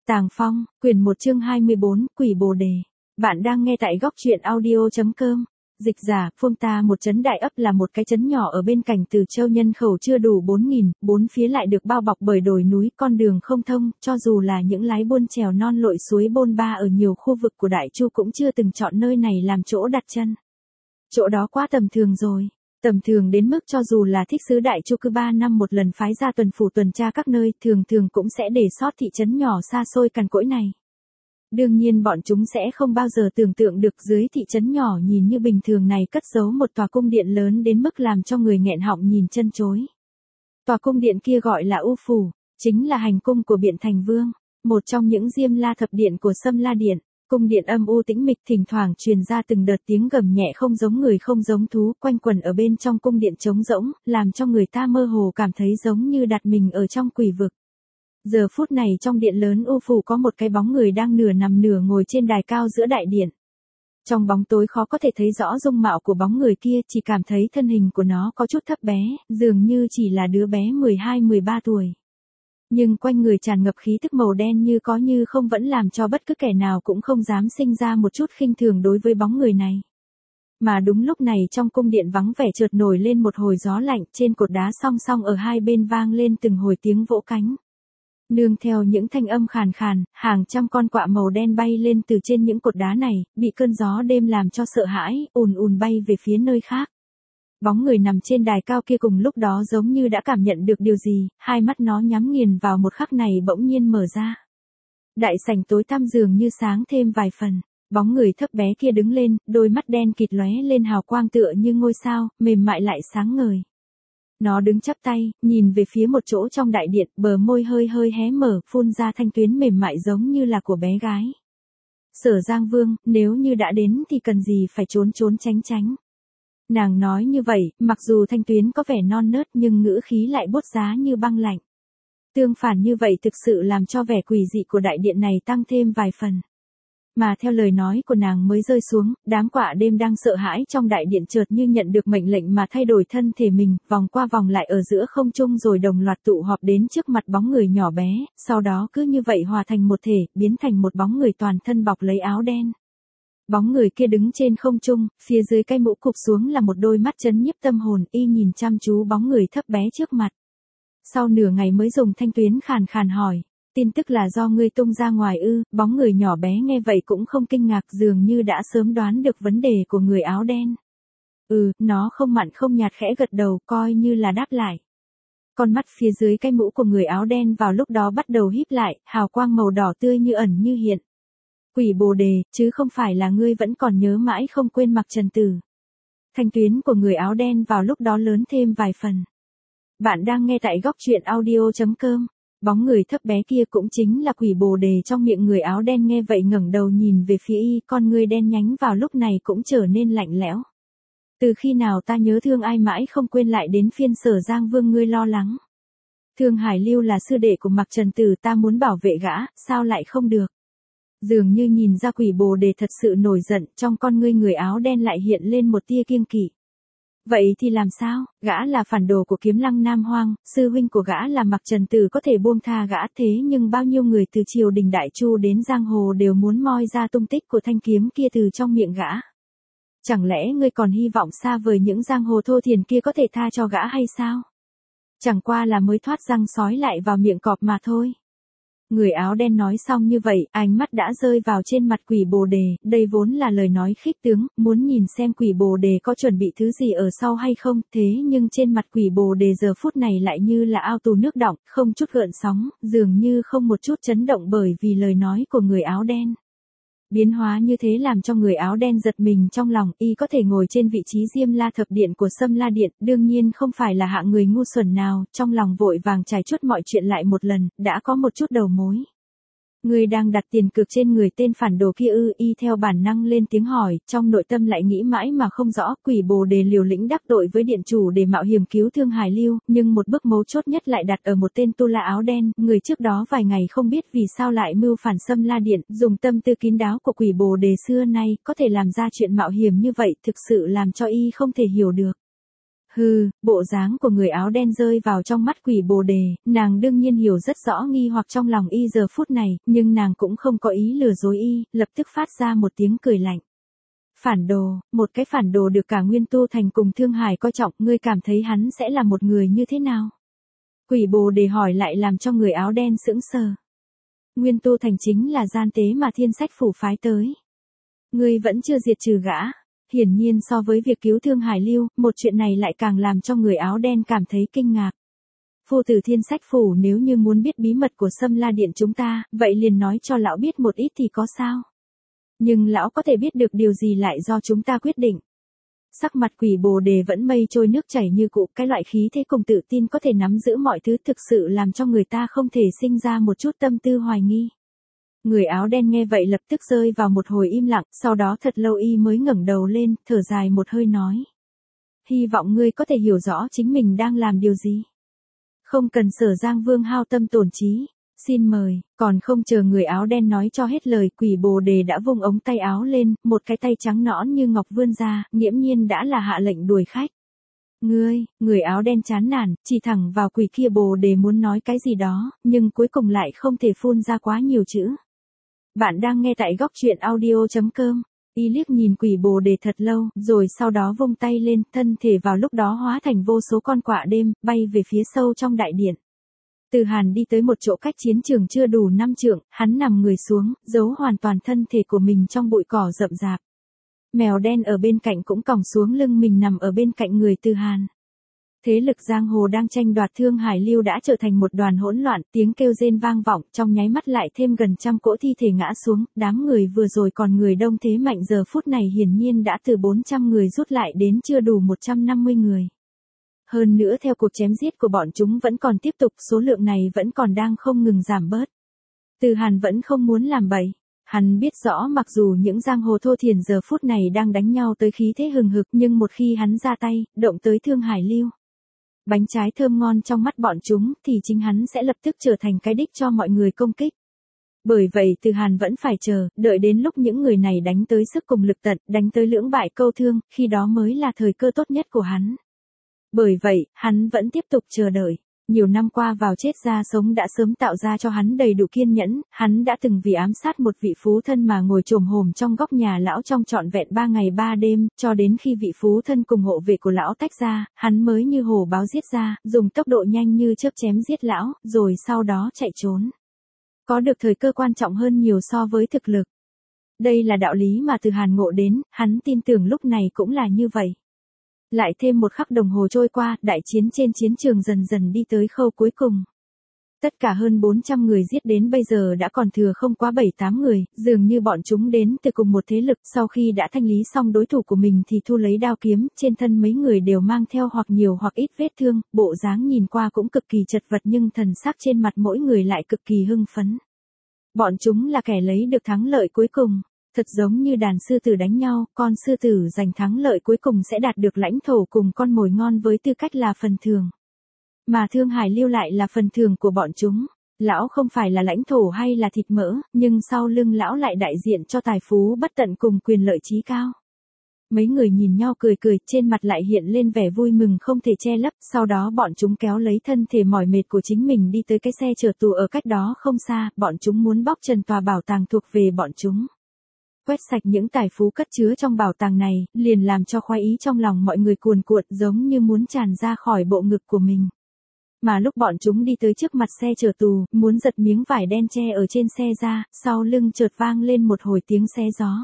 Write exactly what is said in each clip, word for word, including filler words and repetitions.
Tàng Phong, quyển một chương hai mươi bốn, Quỷ Bồ Đề. Bạn đang nghe tại góc truyện audio.com. Dịch giả, Phương Ta một trấn đại ấp là một cái trấn nhỏ ở bên cạnh Từ Châu, nhân khẩu chưa đủ bốn nghìn, bốn phía lại được bao bọc bởi đồi núi, con đường không thông, cho dù là những lái buôn trèo non lội suối bôn ba ở nhiều khu vực của Đại Chu cũng chưa từng chọn nơi này làm chỗ đặt chân. Chỗ đó quá tầm thường rồi. Tầm thường đến mức cho dù là thích sứ Đại Chu cứ ba năm một lần phái ra tuần phủ tuần tra các nơi, thường thường cũng sẽ để sót thị trấn nhỏ xa xôi cằn cỗi này. Đương nhiên bọn chúng sẽ không bao giờ tưởng tượng được dưới thị trấn nhỏ nhìn như bình thường này cất giấu một tòa cung điện lớn đến mức làm cho người nghẹn họng nhìn chân chối. Tòa cung điện kia gọi là U Phủ, chính là hành cung của Biện Thành Vương, một trong những Diêm La thập điện của Sâm La Điện. Cung điện âm u tĩnh mịch, thỉnh thoảng truyền ra từng đợt tiếng gầm nhẹ không giống người không giống thú, quanh quẩn ở bên trong cung điện trống rỗng, làm cho người ta mơ hồ cảm thấy giống như đặt mình ở trong quỷ vực. Giờ phút này trong điện lớn U Phủ có một cái bóng người đang nửa nằm nửa ngồi trên đài cao giữa đại điện. Trong bóng tối khó có thể thấy rõ dung mạo của bóng người kia, chỉ cảm thấy thân hình của nó có chút thấp bé, dường như chỉ là đứa bé mười hai mười ba tuổi. Nhưng quanh người tràn ngập khí tức màu đen như có như không vẫn làm cho bất cứ kẻ nào cũng không dám sinh ra một chút khinh thường đối với bóng người này. Mà đúng lúc này trong cung điện vắng vẻ chợt nổi lên một hồi gió lạnh, trên cột đá song song ở hai bên vang lên từng hồi tiếng vỗ cánh. Nương theo những thanh âm khàn khàn, hàng trăm con quạ màu đen bay lên từ trên những cột đá này, bị cơn gió đêm làm cho sợ hãi, ùn ùn bay về phía nơi khác. Bóng người nằm trên đài cao kia cùng lúc đó giống như đã cảm nhận được điều gì, hai mắt nó nhắm nghiền vào một khắc này bỗng nhiên mở ra. Đại sảnh tối tăm dường như sáng thêm vài phần, bóng người thấp bé kia đứng lên, đôi mắt đen kịt lóe lên hào quang tựa như ngôi sao, mềm mại lại sáng ngời. Nó đứng chắp tay, nhìn về phía một chỗ trong đại điện, bờ môi hơi hơi hé mở, phun ra thanh tuyến mềm mại giống như là của bé gái. Sở Giang Vương, nếu như đã đến thì cần gì phải trốn trốn tránh tránh. Nàng nói như vậy, mặc dù thanh tuyến có vẻ non nớt nhưng ngữ khí lại buốt giá như băng lạnh. Tương phản như vậy thực sự làm cho vẻ quỷ dị của đại điện này tăng thêm vài phần. Mà theo lời nói của nàng mới rơi xuống, đám quạ đêm đang sợ hãi trong đại điện chợt như nhận được mệnh lệnh mà thay đổi thân thể mình, vòng qua vòng lại ở giữa không trung rồi đồng loạt tụ họp đến trước mặt bóng người nhỏ bé, sau đó cứ như vậy hòa thành một thể, biến thành một bóng người toàn thân bọc lấy áo đen. Bóng người kia đứng trên không trung, phía dưới cái mũ cụp xuống là một đôi mắt chấn nhiếp tâm hồn, y nhìn chăm chú bóng người thấp bé trước mặt. Sau nửa ngày mới dùng thanh tuyến khàn khàn hỏi, tin tức là do ngươi tung ra ngoài ư? Bóng người nhỏ bé nghe vậy cũng không kinh ngạc, dường như đã sớm đoán được vấn đề của người áo đen. Ừ, nó không mặn không nhạt khẽ gật đầu, coi như là đáp lại. Con mắt phía dưới cái mũ của người áo đen vào lúc đó bắt đầu híp lại, hào quang màu đỏ tươi như ẩn như hiện. Quỷ Bồ Đề, chứ không phải là ngươi vẫn còn nhớ mãi không quên Mặc Trần Tử. Thanh tuyến của người áo đen vào lúc đó lớn thêm vài phần. Bạn đang nghe tại góc truyện audio.com. Bóng người thấp bé kia cũng chính là Quỷ Bồ Đề trong miệng người áo đen nghe vậy ngẩng đầu nhìn về phía y, con ngươi đen nhánh vào lúc này cũng trở nên lạnh lẽo. Từ khi nào ta nhớ thương ai mãi không quên lại đến phiên Sở Giang Vương ngươi lo lắng. Thương Hải Lưu là sư đệ của Mặc Trần Tử, ta muốn bảo vệ gã, sao lại không được? Dường như nhìn ra Quỷ Bồ Đề thật sự nổi giận, trong con ngươi người áo đen lại hiện lên một tia kiêng kỵ. Vậy thì làm sao? Gã là phản đồ của Kiếm Lăng Nam Hoang, sư huynh của gã là Mặc Trần Tử có thể buông tha gã, thế nhưng bao nhiêu người từ triều đình Đại Chu đến giang hồ đều muốn moi ra tung tích của thanh kiếm kia từ trong miệng gã. Chẳng lẽ ngươi còn hy vọng xa vời những giang hồ thô thiền kia có thể tha cho gã hay sao? Chẳng qua là mới thoát răng sói lại vào miệng cọp mà thôi. Người áo đen nói xong như vậy, ánh mắt đã rơi vào trên mặt Quỷ Bồ Đề, đây vốn là lời nói khích tướng, muốn nhìn xem Quỷ Bồ Đề có chuẩn bị thứ gì ở sau hay không, thế nhưng trên mặt Quỷ Bồ Đề giờ phút này lại như là ao tù nước đọng, không chút gợn sóng, dường như không một chút chấn động bởi vì lời nói của người áo đen. Biến hóa như thế làm cho người áo đen giật mình trong lòng, y có thể ngồi trên vị trí Diêm La thập điện của Sâm La Điện, đương nhiên không phải là hạng người ngu xuẩn nào, trong lòng vội vàng trải chuốt mọi chuyện lại một lần, đã có một chút đầu mối. Ngươi đang đặt tiền cược trên người tên phản đồ kia ư? Y theo bản năng lên tiếng hỏi, trong nội tâm lại nghĩ mãi mà không rõ. Quỷ Bồ Đề liều lĩnh đắc tội với điện chủ để mạo hiểm cứu Thương Hải Lưu, nhưng một bước mấu chốt nhất lại đặt ở một tên tu la áo đen, người trước đó vài ngày không biết vì sao lại mưu phản Sâm La Điện, dùng tâm tư kín đáo của Quỷ Bồ Đề xưa nay, có thể làm ra chuyện mạo hiểm như vậy, thực sự làm cho y không thể hiểu được. Hừ, bộ dáng của người áo đen rơi vào trong mắt quỷ bồ đề, nàng đương nhiên hiểu rất rõ nghi hoặc trong lòng y giờ phút này, nhưng nàng cũng không có ý lừa dối y, lập tức phát ra một tiếng cười lạnh. Phản đồ, một cái phản đồ được cả Nguyên Tu Thành cùng Thương Hải coi trọng, ngươi cảm thấy hắn sẽ là một người như thế nào? Quỷ bồ đề hỏi lại làm cho người áo đen sững sờ. Nguyên Tu Thành chính là gian tế mà Thiên Sách Phủ phái tới. Ngươi vẫn chưa diệt trừ gã. Hiển nhiên so với việc cứu Thương Hải Lưu, một chuyện này lại càng làm cho người áo đen cảm thấy kinh ngạc. Phu tử Thiên Sách Phủ nếu như muốn biết bí mật của Sâm La Điện chúng ta, vậy liền nói cho lão biết một ít thì có sao? Nhưng lão có thể biết được điều gì lại do chúng ta quyết định. Sắc mặt quỷ bồ đề vẫn mây trôi nước chảy như cũ, cái loại khí thế cùng tự tin có thể nắm giữ mọi thứ thực sự làm cho người ta không thể sinh ra một chút tâm tư hoài nghi. Người áo đen nghe vậy lập tức rơi vào một hồi im lặng, sau đó thật lâu y mới ngẩng đầu lên, thở dài một hơi nói. Hy vọng ngươi có thể hiểu rõ chính mình đang làm điều gì. Không cần Sở Giang Vương hao tâm tổn trí. Xin mời, còn không chờ người áo đen nói cho hết lời, quỷ bồ đề đã vung ống tay áo lên, một cái tay trắng nõn như ngọc vươn ra, nghiễm nhiên đã là hạ lệnh đuổi khách. Ngươi, người áo đen chán nản, chỉ thẳng vào quỷ kia bồ đề muốn nói cái gì đó, nhưng cuối cùng lại không thể phun ra quá nhiều chữ. Bạn đang nghe tại góc truyện audio chấm com. Y liếc nhìn quỷ bồ đề thật lâu, rồi sau đó vung tay lên, thân thể vào lúc đó hóa thành vô số con quạ đêm, bay về phía sâu trong đại điện. Từ Hàn đi tới một chỗ cách chiến trường chưa đủ năm trượng, hắn nằm người xuống, giấu hoàn toàn thân thể của mình trong bụi cỏ rậm rạp. Mèo đen ở bên cạnh cũng còng xuống lưng mình nằm ở bên cạnh người Từ Hàn. Thế lực giang hồ đang tranh đoạt Thương Hải Lưu đã trở thành một đoàn hỗn loạn, tiếng kêu rên vang vọng, trong nháy mắt lại thêm gần trăm cỗ thi thể ngã xuống, đám người vừa rồi còn người đông thế mạnh giờ phút này hiển nhiên đã từ bốn trăm người rút lại đến chưa đủ một trăm năm mươi người. Hơn nữa theo cuộc chém giết của bọn chúng vẫn còn tiếp tục, số lượng này vẫn còn đang không ngừng giảm bớt. Từ Hàn vẫn không muốn làm bậy. Hắn biết rõ mặc dù những giang hồ thô thiển giờ phút này đang đánh nhau tới khí thế hừng hực, nhưng một khi hắn ra tay, động tới Thương Hải Lưu, bánh trái thơm ngon trong mắt bọn chúng, thì chính hắn sẽ lập tức trở thành cái đích cho mọi người công kích. Bởi vậy Từ Hàn vẫn phải chờ, đợi đến lúc những người này đánh tới sức cùng lực tận, đánh tới lưỡng bại câu thương, khi đó mới là thời cơ tốt nhất của hắn. Bởi vậy, hắn vẫn tiếp tục chờ đợi. Nhiều năm qua vào chết ra sống đã sớm tạo ra cho hắn đầy đủ kiên nhẫn, hắn đã từng vì ám sát một vị phú thân mà ngồi chồm hổm trong góc nhà lão trong trọn vẹn ba ngày ba đêm, cho đến khi vị phú thân cùng hộ vệ của lão tách ra, hắn mới như hổ báo giết ra, dùng tốc độ nhanh như chớp chém giết lão, rồi sau đó chạy trốn. Có được thời cơ quan trọng hơn nhiều so với thực lực. Đây là đạo lý mà Từ Hàn ngộ đến, hắn tin tưởng lúc này cũng là như vậy. Lại thêm một khắc đồng hồ trôi qua, đại chiến trên chiến trường dần dần đi tới khâu cuối cùng. Tất cả hơn bốn trăm người giết đến bây giờ đã còn thừa không quá bảy tám người, dường như bọn chúng đến từ cùng một thế lực, sau khi đã thanh lý xong đối thủ của mình thì thu lấy đao kiếm, trên thân mấy người đều mang theo hoặc nhiều hoặc ít vết thương, bộ dáng nhìn qua cũng cực kỳ chật vật nhưng thần sắc trên mặt mỗi người lại cực kỳ hưng phấn. Bọn chúng là kẻ lấy được thắng lợi cuối cùng. Thật giống như đàn sư tử đánh nhau, con sư tử giành thắng lợi cuối cùng sẽ đạt được lãnh thổ cùng con mồi ngon với tư cách là phần thưởng. Mà Thương Hải Lưu lại là phần thưởng của bọn chúng. Lão không phải là lãnh thổ hay là thịt mỡ, nhưng sau lưng lão lại đại diện cho tài phú bất tận cùng quyền lợi chí cao. Mấy người nhìn nhau cười cười, trên mặt lại hiện lên vẻ vui mừng không thể che lấp, sau đó bọn chúng kéo lấy thân thể mỏi mệt của chính mình đi tới cái xe chở tù ở cách đó không xa, bọn chúng muốn bóc trần tòa bảo tàng thuộc về bọn chúng. Quét sạch những tài phú cất chứa trong bảo tàng này, liền làm cho khoái ý trong lòng mọi người cuồn cuộn giống như muốn tràn ra khỏi bộ ngực của mình. Mà lúc bọn chúng đi tới trước mặt xe chở tù, muốn giật miếng vải đen che ở trên xe ra, sau lưng chợt vang lên một hồi tiếng xé gió.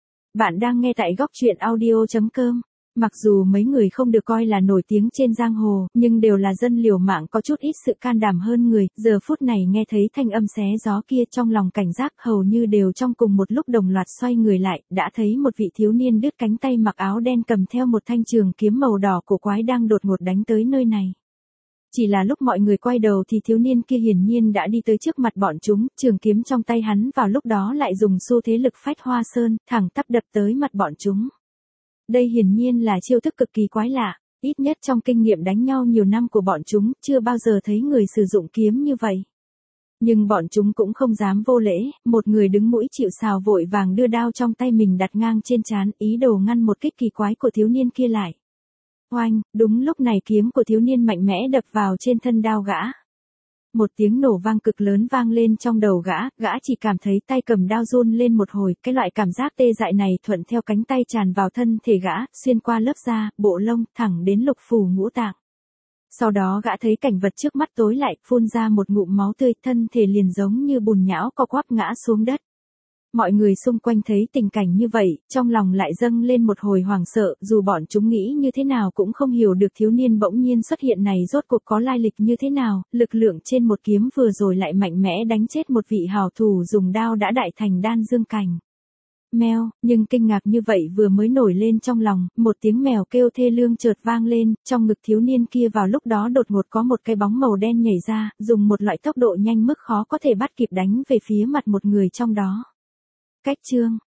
Bạn đang nghe tại góc truyện audio chấm com. Mặc dù mấy người không được coi là nổi tiếng trên giang hồ, nhưng đều là dân liều mạng có chút ít sự can đảm hơn người, giờ phút này nghe thấy thanh âm xé gió kia trong lòng cảnh giác hầu như đều trong cùng một lúc đồng loạt xoay người lại, đã thấy một vị thiếu niên đứt cánh tay mặc áo đen cầm theo một thanh trường kiếm màu đỏ cổ quái đang đột ngột đánh tới nơi này. Chỉ là lúc mọi người quay đầu thì thiếu niên kia hiển nhiên đã đi tới trước mặt bọn chúng, trường kiếm trong tay hắn vào lúc đó lại dùng xu thế lực phách hoa sơn, thẳng tắp đập tới mặt bọn chúng. Đây hiển nhiên là chiêu thức cực kỳ quái lạ, ít nhất trong kinh nghiệm đánh nhau nhiều năm của bọn chúng, chưa bao giờ thấy người sử dụng kiếm như vậy. Nhưng bọn chúng cũng không dám vô lễ, một người đứng mũi chịu sào vội vàng đưa đao trong tay mình đặt ngang trên trán, ý đồ ngăn một kích kỳ quái của thiếu niên kia lại. Oanh, đúng lúc này kiếm của thiếu niên mạnh mẽ đập vào trên thân đao gã. Một tiếng nổ vang cực lớn vang lên trong đầu gã, gã chỉ cảm thấy tay cầm đao run lên một hồi, cái loại cảm giác tê dại này thuận theo cánh tay tràn vào thân thể gã, xuyên qua lớp da, bộ lông, thẳng đến lục phủ ngũ tạng. Sau đó gã thấy cảnh vật trước mắt tối lại, phun ra một ngụm máu tươi, thân thể liền giống như bùn nhão co quắp ngã xuống đất. Mọi người xung quanh thấy tình cảnh như vậy, trong lòng lại dâng lên một hồi hoảng sợ, dù bọn chúng nghĩ như thế nào cũng không hiểu được thiếu niên bỗng nhiên xuất hiện này rốt cuộc có lai lịch như thế nào, lực lượng trên một kiếm vừa rồi lại mạnh mẽ đánh chết một vị hào thủ dùng đao đã đại thành đan dương cảnh. Mèo, nhưng kinh ngạc như vậy vừa mới nổi lên trong lòng, một tiếng mèo kêu thê lương chợt vang lên, trong ngực thiếu niên kia vào lúc đó đột ngột có một cái bóng màu đen nhảy ra, dùng một loại tốc độ nhanh mức khó có thể bắt kịp đánh về phía mặt một người trong đó. Cách chương